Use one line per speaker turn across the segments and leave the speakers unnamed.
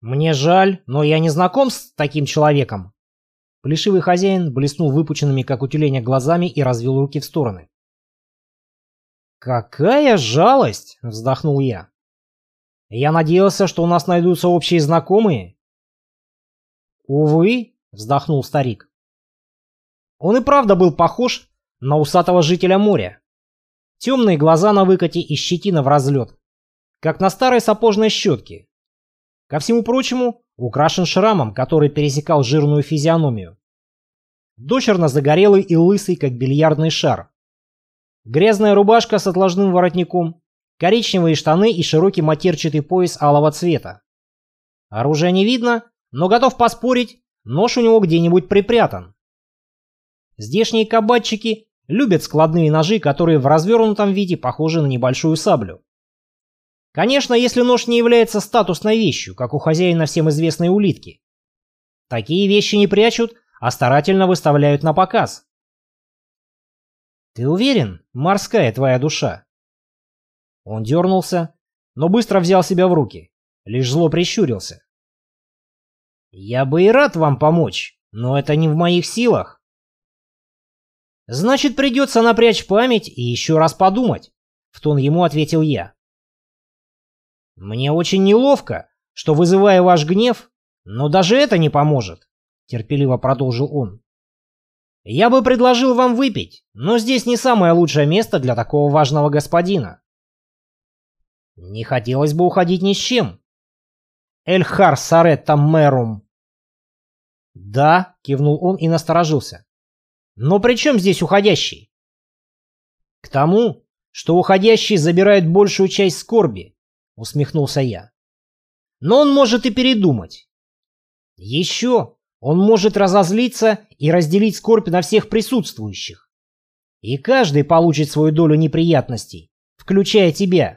Мне жаль, но я не знаком с таким человеком. Плешивый хозяин блеснул выпученными, как у тюленя, глазами и развел руки в стороны. «Какая жалость!» — вздохнул я. «Я надеялся, что у нас найдутся общие знакомые». «Увы», — вздохнул старик. Он и правда был похож на усатого жителя моря. Темные глаза на выкате и щетина в разлет, как на старой сапожной щетке. Ко всему прочему, украшен шрамом, который пересекал жирную физиономию. Дочерно загорелый и лысый, как бильярдный шар. Грязная рубашка с отложным воротником, коричневые штаны и широкий матерчатый пояс алого цвета. Оружия не видно, но готов поспорить, нож у него где-нибудь припрятан. Здешние кабачики любят складные ножи, которые в развернутом виде похожи на небольшую саблю. Конечно, если нож не является статусной вещью, как у хозяина всем известной улитки. Такие вещи не прячут, а старательно выставляют на показ. «Ты уверен, морская твоя душа?» Он дернулся, но быстро взял себя в руки, лишь зло прищурился. «Я бы и рад вам помочь, но это не в моих силах». «Значит, придется напрячь память и еще раз подумать», — в тон ему ответил я. «Мне очень неловко, что вызываю ваш гнев, но даже это не поможет», — терпеливо продолжил он. «Я бы предложил вам выпить, но здесь не самое лучшее место для такого важного господина». «Не хотелось бы уходить ни с чем». «Эльхар Саретта Мерум». «Да», — кивнул он и насторожился. «Но при чем здесь уходящий?» «К тому, что уходящий забирает большую часть скорби», — усмехнулся я. «Но он может и передумать. Еще он может разозлиться и разделить скорбь на всех присутствующих. И каждый получит свою долю неприятностей, включая тебя.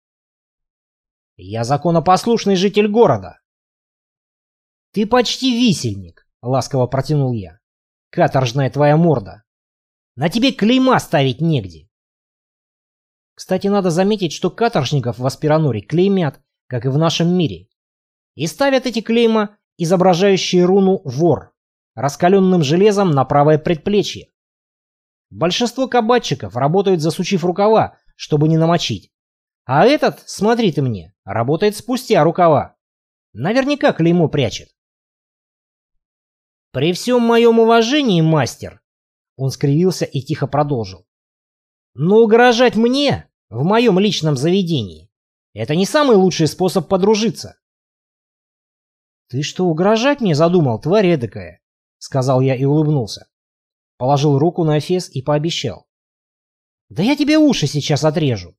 Я законопослушный житель города». «Ты почти висельник», — ласково протянул я. «Каторжная твоя морда. На тебе клейма ставить негде». Кстати, надо заметить, что каторжников в Аспираноре клеймят, как и в нашем мире. И ставят эти клейма, изображающие руну «Вор», раскаленным железом на правое предплечье. Большинство кабачиков работают, засучив рукава, чтобы не намочить. А этот, смотри ты мне, работает спустя рукава. Наверняка клеймо прячет. «При всем моем уважении, мастер», — он скривился и тихо продолжил, «но угрожать мне в моем личном заведении — это не самый лучший способ подружиться». «Ты что, угрожать мне задумал, тварь эдакая?» — сказал я и улыбнулся. Положил руку на эфес и пообещал. «Да я тебе уши сейчас отрежу».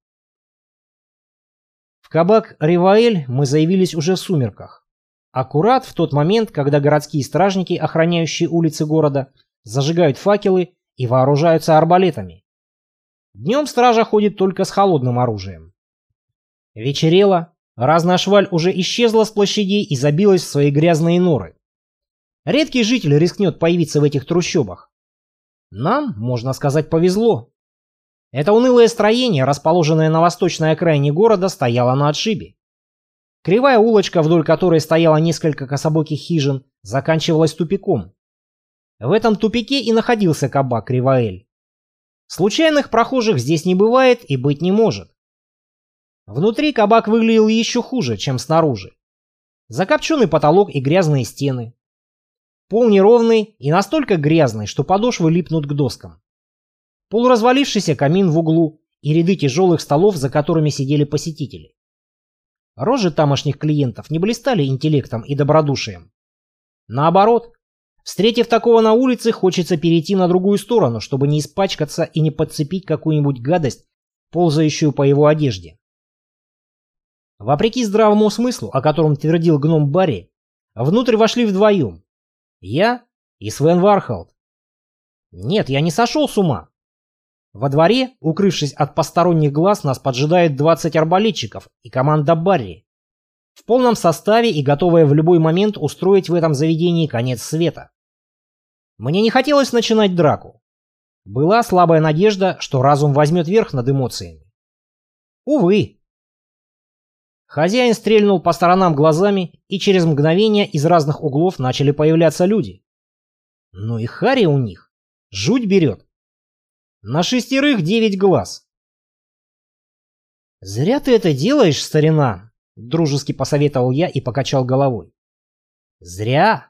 В кабак «Риваэль» мы заявились уже в сумерках. Аккурат в тот момент, когда городские стражники, охраняющие улицы города, зажигают факелы и вооружаются арбалетами. Днем стража ходит только с холодным оружием. Вечерело, разная шваль уже исчезла с площадей и забилась в свои грязные норы. Редкий житель рискнет появиться в этих трущобах. Нам, можно сказать, повезло. Это унылое строение, расположенное на восточной окраине города, стояло на отшибе. Кривая улочка, вдоль которой стояло несколько кособоких хижин, заканчивалась тупиком. В этом тупике и находился кабак «Риваэль». Случайных прохожих здесь не бывает и быть не может. Внутри кабак выглядел еще хуже, чем снаружи. Закопченный потолок и грязные стены. Пол неровный и настолько грязный, что подошвы липнут к доскам. Полуразвалившийся камин в углу и ряды тяжелых столов, за которыми сидели посетители. Рожи тамошних клиентов не блистали интеллектом и добродушием. Наоборот, встретив такого на улице, хочется перейти на другую сторону, чтобы не испачкаться и не подцепить какую-нибудь гадость, ползающую по его одежде. Вопреки здравому смыслу, о котором твердил гном Барри, внутрь вошли вдвоем. Я и Свен Вархолд. Нет, я не сошел с ума. Во дворе, укрывшись от посторонних глаз, нас поджидает 20 арбалетчиков и команда Барри. В полном составе и готовая в любой момент устроить в этом заведении конец света. Мне не хотелось начинать драку. Была слабая надежда, что разум возьмет верх над эмоциями. Увы. Хозяин стрельнул по сторонам глазами, и через мгновение из разных углов начали появляться люди. Ну и хари у них. Жуть берет. На 6 9 глаз. «Зря ты это делаешь, старина», — дружески посоветовал я и покачал головой. «Зря.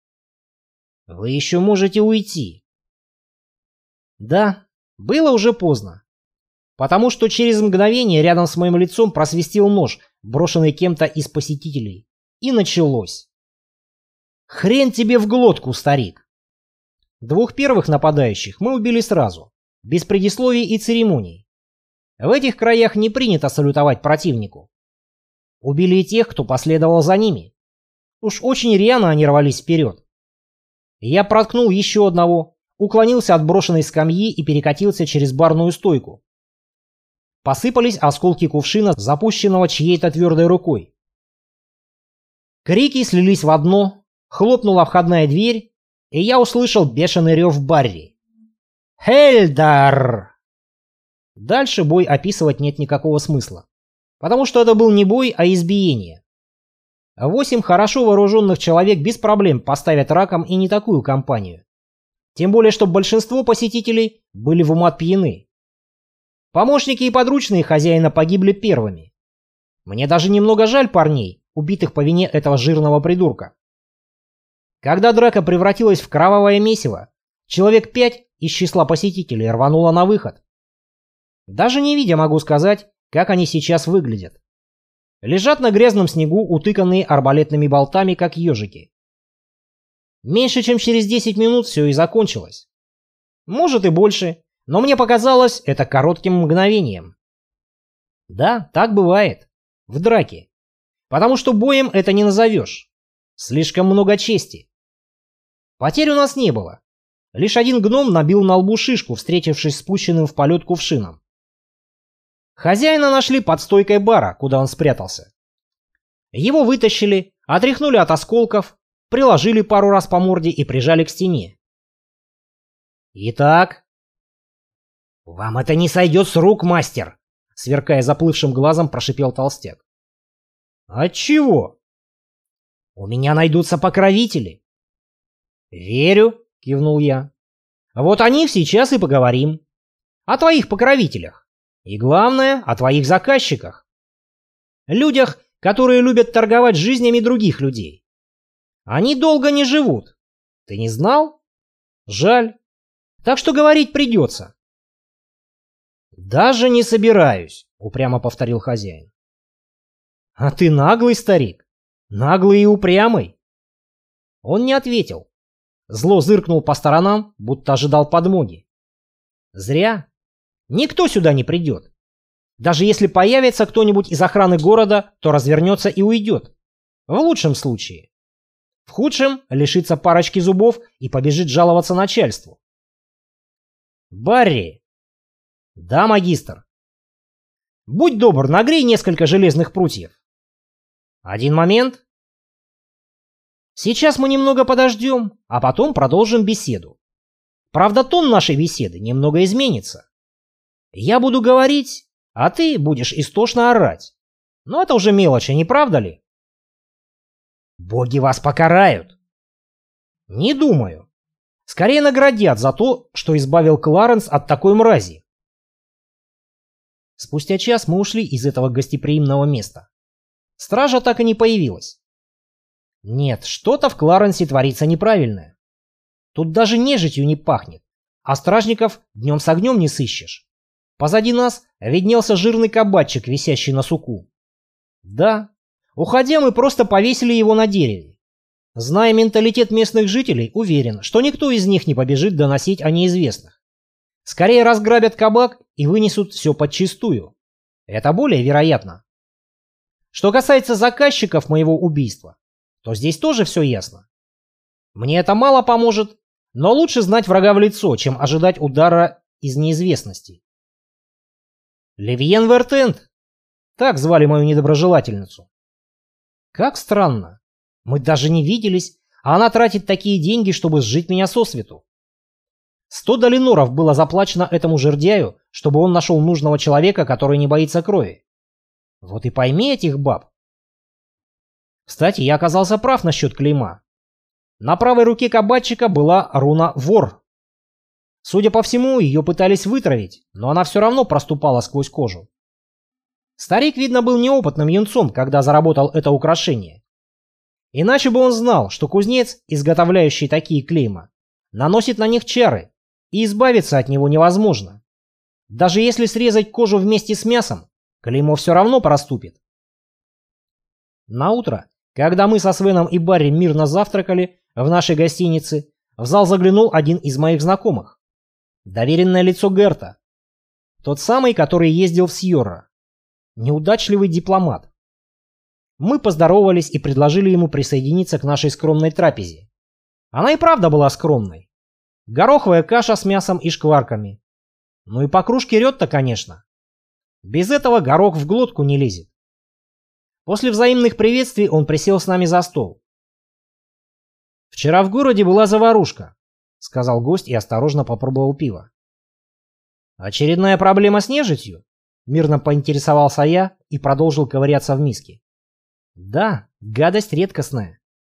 Вы еще можете уйти». Да, было уже поздно. Потому что через мгновение рядом с моим лицом просвистел нож, брошенный кем-то из посетителей. И началось. Хрен тебе в глотку, старик. 2 первых нападающих мы убили сразу, без предисловий и церемоний. В этих краях не принято салютовать противнику. Убили и тех, кто последовал за ними. Уж очень рьяно они рвались вперед. Я проткнул еще одного, уклонился от брошенной скамьи и перекатился через барную стойку. Посыпались осколки кувшина, запущенного чьей-то твердой рукой. Крики слились в одно, хлопнула входная дверь, и я услышал бешеный рев Барри. «Хельдар!» Дальше бой описывать нет никакого смысла, потому что это был не бой, а избиение. 8 хорошо вооруженных человек без проблем поставят раком и не такую компанию. Тем более, что большинство посетителей были в умат пьяны. Помощники и подручные хозяина погибли первыми. Мне даже немного жаль парней, убитых по вине этого жирного придурка. Когда драка превратилась в кровавое месиво, человек 5 из числа посетителей рвануло на выход. Даже не видя могу сказать, как они сейчас выглядят. Лежат на грязном снегу, утыканные арбалетными болтами, как ежики. Меньше чем через 10 минут все и закончилось. Может и больше, но мне показалось это коротким мгновением. Да, так бывает. В драке. Потому что боем это не назовешь. Слишком много чести. Потерь у нас не было. Лишь один гном набил на лбу шишку, встретившись с спущенным в полет кувшином. Хозяина нашли под стойкой бара, куда он спрятался. Его вытащили, отряхнули от осколков, приложили пару раз по морде и прижали к стене. «Итак?» «Вам это не сойдет с рук, мастер!» — сверкая заплывшим глазом, прошипел толстяк. «Отчего?» «У меня найдутся покровители». «Верю», — кивнул я. «Вот о них сейчас и поговорим. О твоих покровителях. И главное, о твоих заказчиках. Людях, которые любят торговать жизнями других людей. Они долго не живут. Ты не знал? Жаль. Так что говорить придется». «Даже не собираюсь», — упрямо повторил хозяин. «А ты наглый старик. Наглый и упрямый». Он не ответил. Зло зыркнул по сторонам, будто ожидал подмоги. Зря. Никто сюда не придет. Даже если появится кто-нибудь из охраны города, то развернется и уйдет. В лучшем случае. В худшем лишится парочки зубов и побежит жаловаться начальству. «Барри!» «Да, магистр». «Будь добр, нагрей несколько железных прутьев». «Один момент». «Сейчас мы немного подождем, а потом продолжим беседу. Правда, тон нашей беседы немного изменится. Я буду говорить, а ты будешь истошно орать. Но это уже мелочи, не правда ли?» «Боги вас покарают». «Не думаю. Скорее наградят за то, что избавил Кларенс от такой мрази». Спустя час мы ушли из этого гостеприимного места. Стража так и не появилась. Нет, что-то в Кларенсе творится неправильное. Тут даже нежитью не пахнет, а стражников днем с огнем не сыщешь. Позади нас виднелся жирный кабачик, висящий на суку. Да, уходя, мы просто повесили его на дереве. Зная менталитет местных жителей, уверен, что никто из них не побежит доносить о неизвестных. Скорее разграбят кабак и вынесут все подчистую. Это более вероятно. Что касается заказчиков моего убийства, то здесь тоже все ясно. Мне это мало поможет, но лучше знать врага в лицо, чем ожидать удара из неизвестности. Левьен Вертент. Так звали мою недоброжелательницу. Как странно. Мы даже не виделись, а она тратит такие деньги, чтобы сжить меня сосвету. 100 долиноров было заплачено этому жердяю, чтобы он нашел нужного человека, который не боится крови. Вот и пойми этих баб. Кстати, я оказался прав насчет клейма. На правой руке кабачика была руна «Вор». Судя по всему, ее пытались вытравить, но она все равно проступала сквозь кожу. Старик, видно, был неопытным юнцом, когда заработал это украшение. Иначе бы он знал, что кузнец, изготовляющий такие клейма, наносит на них чары, и избавиться от него невозможно. Даже если срезать кожу вместе с мясом, клеймо все равно проступит. Наутро, когда мы со Свеном и Барри мирно завтракали в нашей гостинице, в зал заглянул один из моих знакомых. Доверенное лицо Герта. Тот самый, который ездил в Сьорра. Неудачливый дипломат. Мы поздоровались и предложили ему присоединиться к нашей скромной трапезе. Она и правда была скромной. Гороховая каша с мясом и шкварками. Ну и по кружке рёд-то, конечно. Без этого горох в глотку не лезет. После взаимных приветствий он присел с нами за стол. «Вчера в городе была заварушка», — сказал гость и осторожно попробовал пиво. «Очередная проблема с нежитью?» — мирно поинтересовался я и продолжил ковыряться в миске. «Да, гадость редкостная».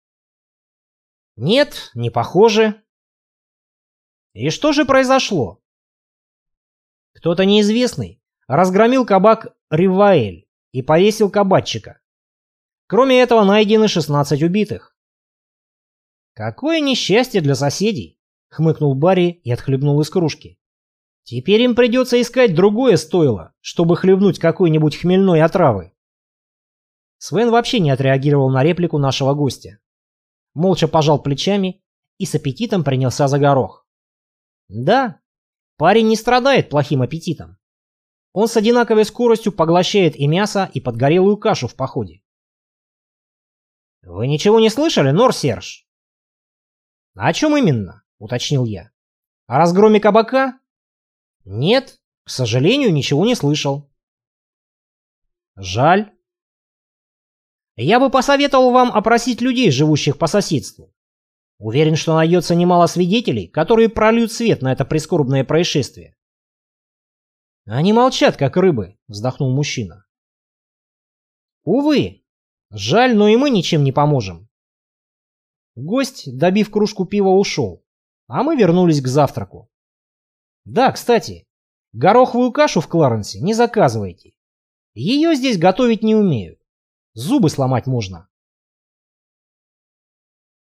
«Нет, не похоже». «И что же произошло?» «Кто-то неизвестный разгромил кабак Риваэль и повесил кабачика. Кроме этого найдены 16 убитых». «Какое несчастье для соседей!» — хмыкнул Барри и отхлебнул из кружки. «Теперь им придется искать другое стойло, чтобы хлебнуть какой-нибудь хмельной отравы». Свен вообще не отреагировал на реплику нашего гостя. Молча пожал плечами и с аппетитом принялся за горох. Да, парень не страдает плохим аппетитом. Он с одинаковой скоростью поглощает и мясо, и подгорелую кашу в походе. «Вы ничего не слышали, Нор-Серж?» «О чем именно?» — уточнил я. «О разгроме кабака?» «Нет, к сожалению, ничего не слышал». «Жаль. Я бы посоветовал вам опросить людей, живущих по соседству. Уверен, что найдется немало свидетелей, которые прольют свет на это прискорбное происшествие». «Они молчат, как рыбы», — вздохнул мужчина. «Увы, жаль, но и мы ничем не поможем». Гость, добив кружку пива, ушел, а мы вернулись к завтраку. Да, кстати, гороховую кашу в Кларенсе не заказывайте. Ее здесь готовить не умеют. Зубы сломать можно.